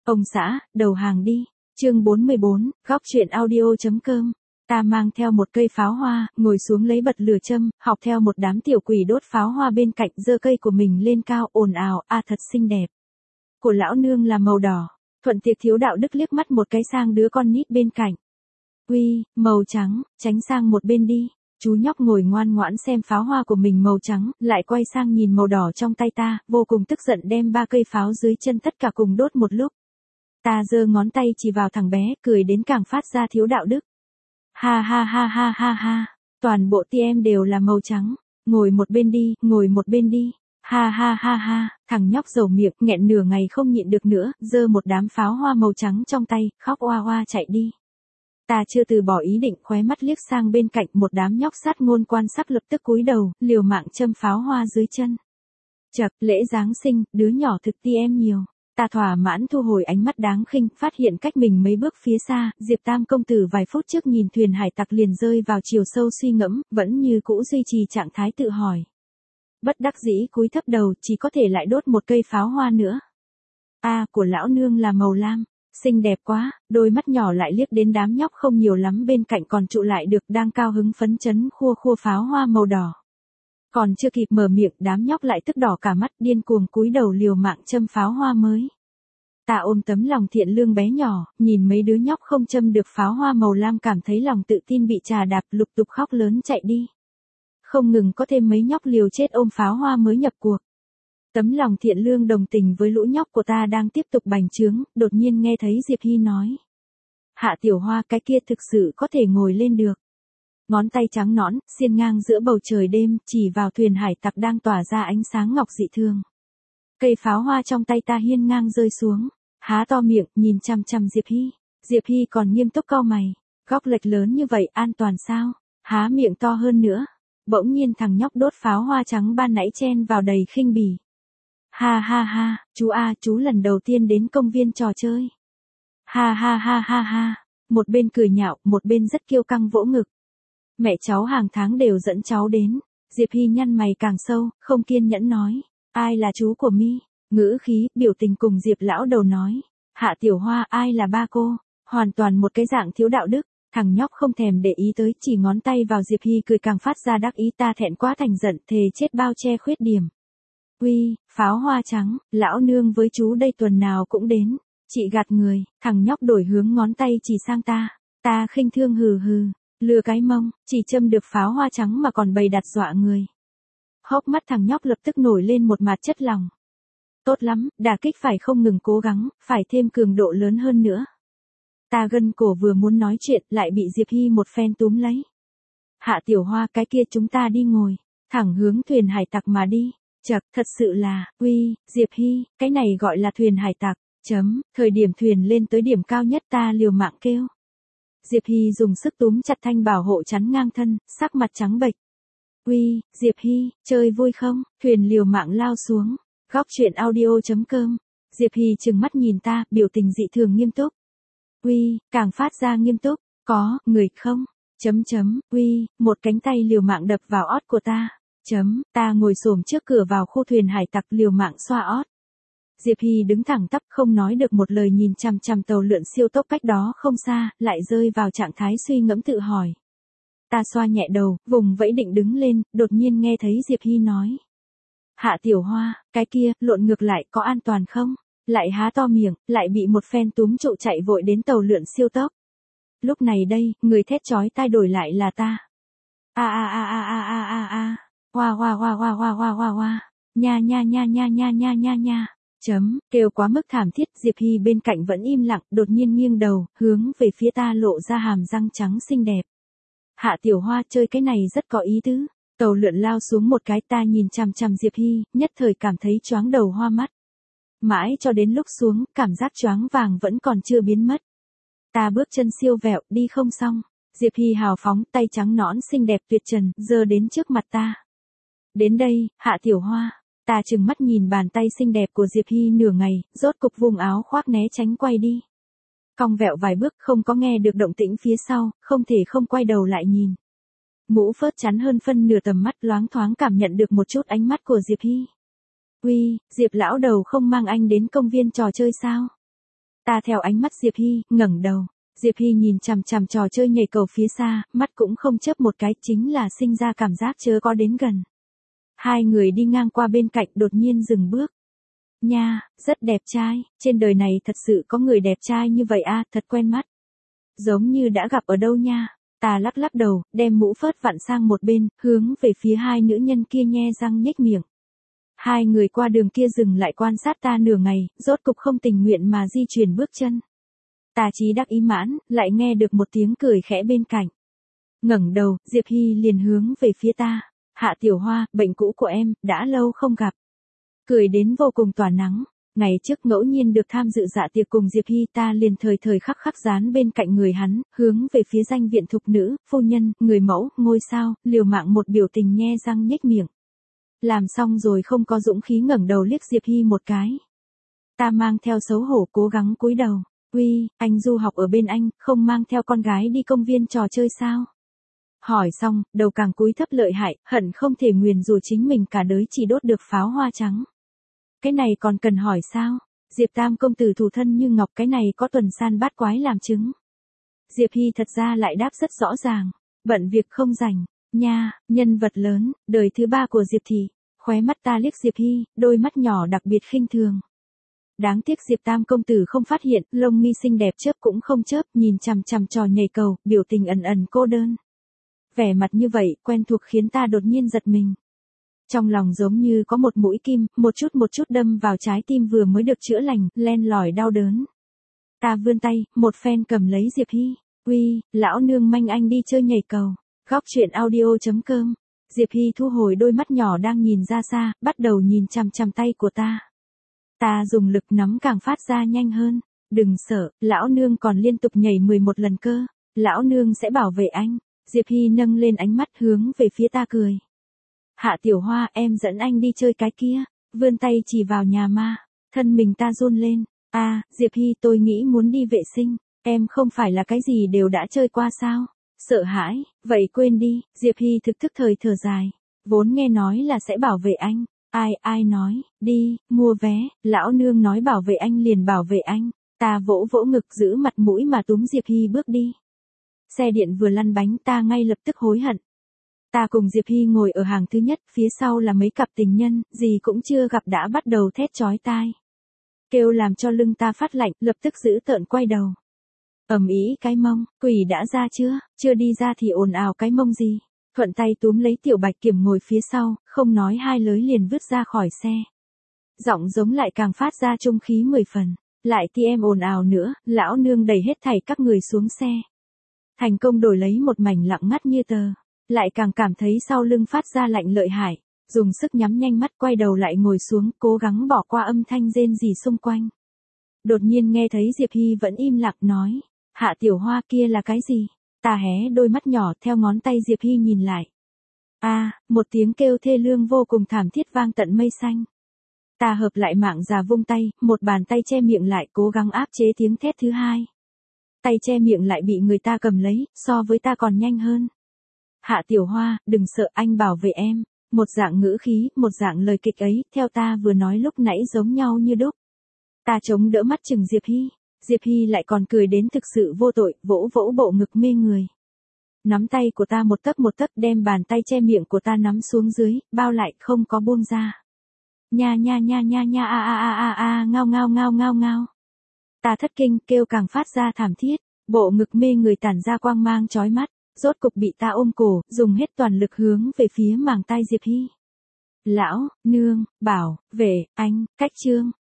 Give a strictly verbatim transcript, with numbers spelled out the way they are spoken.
Ông xã, đầu hàng đi. Chương bốn mươi bốn, góc truyện audio.com. Ta mang theo một cây pháo hoa, ngồi xuống lấy bật lửa châm, học theo một đám tiểu quỷ đốt pháo hoa bên cạnh, giơ cây của mình lên cao, ồn ào, a thật xinh đẹp. Của lão nương là màu đỏ. Thuận tiệc thiếu đạo đức liếc mắt một cái sang đứa con nít bên cạnh. Uy, màu trắng, tránh sang một bên đi. Chú nhóc ngồi ngoan ngoãn xem pháo hoa của mình màu trắng, lại quay sang nhìn màu đỏ trong tay ta, vô cùng tức giận đem ba cây pháo dưới chân tất cả cùng đốt một lúc. Ta giơ ngón tay chỉ vào thằng bé, cười đến càng phát ra thiếu đạo đức. Ha ha ha ha ha ha, toàn bộ ti em đều là màu trắng, ngồi một bên đi, ngồi một bên đi. Ha ha ha ha, thằng nhóc dầu miệng, nghẹn nửa ngày không nhịn được nữa, giơ một đám pháo hoa màu trắng trong tay, khóc oa oa chạy đi. Ta chưa từ bỏ ý định, khóe mắt liếc sang bên cạnh, một đám nhóc sát ngôn quan sắc lập tức cúi đầu, liều mạng châm pháo hoa dưới chân. Chậc, lễ Giáng sinh, đứa nhỏ thực ti em nhiều. Ta thỏa mãn thu hồi ánh mắt đáng khinh, phát hiện cách mình mấy bước phía xa, Diệp Tam công tử vài phút trước nhìn thuyền hải tặc liền rơi vào chiều sâu suy ngẫm, vẫn như cũ duy trì trạng thái tự hỏi. Bất đắc dĩ cúi thấp đầu, chỉ có thể lại đốt một cây pháo hoa nữa. A, à, của lão nương là màu lam, xinh đẹp quá, đôi mắt nhỏ lại liếc đến đám nhóc không nhiều lắm bên cạnh còn trụ lại được, đang cao hứng phấn chấn khua khua pháo hoa màu đỏ. Còn chưa kịp mở miệng, đám nhóc lại tức đỏ cả mắt, điên cuồng cúi đầu liều mạng châm pháo hoa mới. Ta ôm tấm lòng thiện lương bé nhỏ, nhìn mấy đứa nhóc không châm được pháo hoa màu lam cảm thấy lòng tự tin bị trà đạp, lục tục khóc lớn chạy đi. Không ngừng có thêm mấy nhóc liều chết ôm pháo hoa mới nhập cuộc. Tấm lòng thiện lương đồng tình với lũ nhóc của ta đang tiếp tục bành trướng, đột nhiên nghe thấy Diệp Hy nói. Hạ Tiểu Hoa, cái kia thực sự có thể ngồi lên được. Ngón tay trắng nõn, xiên ngang giữa bầu trời đêm, chỉ vào thuyền hải tặc đang tỏa ra ánh sáng ngọc dị thường. Cây pháo hoa trong tay ta hiên ngang rơi xuống, há to miệng, nhìn chằm chằm Diệp Hy. Diệp Hy còn nghiêm túc cau mày, góc lệch lớn như vậy an toàn sao? Há miệng to hơn nữa. Bỗng nhiên thằng nhóc đốt pháo hoa trắng ban nãy chen vào đầy khinh bỉ. Ha ha ha, chú a, chú lần đầu tiên đến công viên trò chơi. Ha ha ha ha ha, một bên cười nhạo, một bên rất kiêu căng vỗ ngực. Mẹ cháu hàng tháng đều dẫn cháu đến. Diệp Hy nhăn mày càng sâu, không kiên nhẫn nói. Ai là chú của mi? Ngữ khí, biểu tình cùng Diệp lão đầu nói. Hạ Tiểu Hoa, ai là ba cô? Hoàn toàn một cái dạng thiếu đạo đức. Thằng nhóc không thèm để ý tới, chỉ ngón tay vào Diệp Hy cười càng phát ra đắc ý. Ta thẹn quá thành giận, thề chết bao che khuyết điểm. Uy, pháo hoa trắng, lão nương với chú đây tuần nào cũng đến. Chị gạt người, thằng nhóc đổi hướng ngón tay chỉ sang ta. Ta khinh thương hừ hừ, lừa cái mông, chỉ châm được pháo hoa trắng mà còn bày đặt dọa người. Hốc mắt thằng nhóc lập tức nổi lên một mặt chất lòng. Tốt lắm, đả kích phải không ngừng cố gắng, phải thêm cường độ lớn hơn nữa. Ta gân cổ vừa muốn nói chuyện, lại bị Diệp Hy một phen túm lấy. Hạ Tiểu Hoa, cái kia chúng ta đi ngồi, thẳng hướng thuyền hải tặc mà đi. Chậc, thật sự là, uy, Diệp Hy, cái này gọi là thuyền hải tặc, chấm, thời điểm thuyền lên tới điểm cao nhất ta liều mạng kêu. Diệp Hy dùng sức túm chặt thanh bảo hộ chắn ngang thân, sắc mặt trắng bệch. Uy, Diệp Hy, chơi vui không? Thuyền liều mạng lao xuống. Góc truyện audio.com. Diệp Hy trừng mắt nhìn ta, biểu tình dị thường nghiêm túc. Uy, càng phát ra nghiêm túc. Có, người không? Chấm chấm, uy, một cánh tay liều mạng đập vào ót của ta. Chấm, ta ngồi xổm trước cửa vào khu thuyền hải tặc liều mạng xoa ót. Diệp Hy đứng thẳng tắp không nói được một lời nhìn chằm chằm tàu lượn siêu tốc cách đó không xa, lại rơi vào trạng thái suy ngẫm tự hỏi. Ta xoa nhẹ đầu, vùng vẫy định đứng lên, đột nhiên nghe thấy Diệp Hy nói. Hạ Tiểu Hoa, cái kia, lộn ngược lại có an toàn không? Lại há to miệng, lại bị một phen túm trụ chạy vội đến tàu lượn siêu tốc. Lúc này đây, người thét chói tai đổi lại là ta. A a a a a a a a, hoa hoa hoa hoa hoa hoa hoa hoa, nha nha nha nha nha nha nha nha. Chấm, kêu quá mức thảm thiết, Diệp Hy bên cạnh vẫn im lặng, đột nhiên nghiêng đầu, hướng về phía ta lộ ra hàm răng trắng xinh đẹp. Hạ Tiểu Hoa, chơi cái này rất có ý tứ. Tàu lượn lao xuống một cái, ta nhìn chằm chằm Diệp Hy, nhất thời cảm thấy choáng đầu hoa mắt. Mãi cho đến lúc xuống, cảm giác choáng vàng vẫn còn chưa biến mất. Ta bước chân siêu vẹo, đi không xong. Diệp Hy hào phóng, tay trắng nõn xinh đẹp tuyệt trần, giơ đến trước mặt ta. Đến đây, Hạ Tiểu Hoa. Ta trừng mắt nhìn bàn tay xinh đẹp của Diệp Hy nửa ngày, rốt cục vùng áo khoác né tránh quay đi. Cong vẹo vài bước không có nghe được động tĩnh phía sau, không thể không quay đầu lại nhìn. Mũ phớt chắn hơn phân nửa tầm mắt, loáng thoáng cảm nhận được một chút ánh mắt của Diệp Hy. Uy, Diệp lão đầu không mang anh đến công viên trò chơi sao? Ta theo ánh mắt Diệp Hy, ngẩng đầu. Diệp Hy nhìn chằm chằm trò chơi nhảy cầu phía xa, mắt cũng không chớp một cái, chính là sinh ra cảm giác chớ có đến gần. Hai người đi ngang qua bên cạnh đột nhiên dừng bước. Nha, rất đẹp trai, trên đời này thật sự có người đẹp trai như vậy à, thật quen mắt. Giống như đã gặp ở đâu nha. Ta lắc lắc đầu, đem mũ phớt vặn sang một bên, hướng về phía hai nữ nhân kia nhe răng nhếch miệng. Hai người qua đường kia dừng lại quan sát ta nửa ngày, rốt cục không tình nguyện mà di chuyển bước chân. Ta chí đắc ý mãn, lại nghe được một tiếng cười khẽ bên cạnh. Ngẩng đầu, Diệp Hy liền hướng về phía ta. Hạ Tiểu Hoa, bệnh cũ của em, đã lâu không gặp. Cười đến vô cùng tỏa nắng. Ngày trước ngẫu nhiên được tham dự dạ tiệc cùng Diệp Hy, ta liền thời thời khắc khắc dán bên cạnh người hắn, hướng về phía danh viện thục nữ, phu nhân, người mẫu, ngôi sao, liều mạng một biểu tình nhe răng nhếch miệng. Làm xong rồi không có dũng khí ngẩng đầu liếc Diệp Hy một cái. Ta mang theo xấu hổ cố gắng cúi đầu. Uy, anh du học ở bên anh, không mang theo con gái đi công viên trò chơi sao? Hỏi xong, đầu càng cúi thấp lợi hại, hận không thể nguyền rủa chính mình cả đời chỉ đốt được pháo hoa trắng. Cái này còn cần hỏi sao? Diệp Tam công tử thủ thân như ngọc, cái này có tuần san bát quái làm chứng. Diệp Hy thật ra lại đáp rất rõ ràng. Bận việc không rảnh. Nha, nhân vật lớn, đời thứ ba của Diệp Thị. Khóe mắt ta liếc Diệp Hy, đôi mắt nhỏ đặc biệt khinh thường. Đáng tiếc Diệp Tam công tử không phát hiện, lông mi xinh đẹp chớp cũng không chớp, nhìn chằm chằm trò nhảy cầu, biểu tình ẩn ẩn cô đơn. Vẻ mặt như vậy, quen thuộc khiến ta đột nhiên giật mình. Trong lòng giống như có một mũi kim, một chút một chút đâm vào trái tim vừa mới được chữa lành, len lỏi đau đớn. Ta vươn tay, một phen cầm lấy Diệp Hy. Uy, lão nương manh anh đi chơi nhảy cầu. Góc truyện audio chấm com. Diệp Hy thu hồi đôi mắt nhỏ đang nhìn ra xa, bắt đầu nhìn chằm chằm tay của ta. Ta dùng lực nắm càng phát ra nhanh hơn. Đừng sợ, lão nương còn liên tục nhảy mười một lần cơ. Lão nương sẽ bảo vệ anh. Diệp Hy nâng lên ánh mắt hướng về phía ta cười. Hạ Tiểu Hoa, em dẫn anh đi chơi cái kia. Vươn tay chỉ vào nhà ma. Thân mình ta run lên. À, Diệp Hy, tôi nghĩ muốn đi vệ sinh. Em không phải là cái gì đều đã chơi qua sao? Sợ hãi, vậy quên đi. Diệp Hy thực thức thời thở dài. Vốn nghe nói là sẽ bảo vệ anh. Ai, ai nói, đi, mua vé. Lão nương nói bảo vệ anh liền bảo vệ anh. Ta vỗ vỗ ngực giữ mặt mũi mà túm Diệp Hy bước đi. Xe điện vừa lăn bánh ta ngay lập tức hối hận. Ta cùng Diệp Hy ngồi ở hàng thứ nhất, phía sau là mấy cặp tình nhân, gì cũng chưa gặp đã bắt đầu thét chói tai. Kêu làm cho lưng ta phát lạnh, lập tức giữ tợn quay đầu. Ầm ĩ cái mông, quỷ đã ra chưa, chưa đi ra thì ồn ào cái mông gì. Thuận tay túm lấy Tiểu Bạch Kiểm ngồi phía sau, không nói hai lời liền vứt ra khỏi xe. Giọng giống lại càng phát ra trung khí mười phần. Lại thì em ồn ào nữa, lão nương đẩy hết thảy các người xuống xe. Thành công đổi lấy một mảnh lặng ngắt như tờ. Lại càng cảm thấy sau lưng phát ra lạnh lợi hại. Dùng sức nhắm nhanh mắt quay đầu lại ngồi xuống, cố gắng bỏ qua âm thanh rên rỉ xung quanh. Đột nhiên nghe thấy Diệp Hy vẫn im lặng nói. Hạ Tiểu Hoa, kia là cái gì? Ta hé đôi mắt nhỏ theo ngón tay Diệp Hy nhìn lại. À, một tiếng kêu thê lương vô cùng thảm thiết vang tận mây xanh. Ta hợp lại mạng già vung tay, một bàn tay che miệng lại cố gắng áp chế tiếng thét thứ hai. Tay che miệng lại bị người ta cầm lấy, so với ta còn nhanh hơn. Hạ Tiểu Hoa, đừng sợ, anh bảo vệ em. Một dạng ngữ khí, một dạng lời kịch ấy, theo ta vừa nói lúc nãy giống nhau như đúc. Ta chống đỡ mắt chừng Diệp Hy. Diệp Hy lại còn cười đến thực sự vô tội, vỗ vỗ bộ ngực mê người. Nắm tay của ta một tấc một tấc đem bàn tay che miệng của ta nắm xuống dưới, bao lại không có buông ra. Nha nha nha nha nha a a a a a ngao ngao ngao ngao ngao. Ta thất kinh, kêu càng phát ra thảm thiết, bộ ngực mê người tản ra quang mang chói mắt, rốt cục bị ta ôm cổ, dùng hết toàn lực hướng về phía màng tai Diệp Hy. Lão, nương, bảo, vệ, anh, cách trương.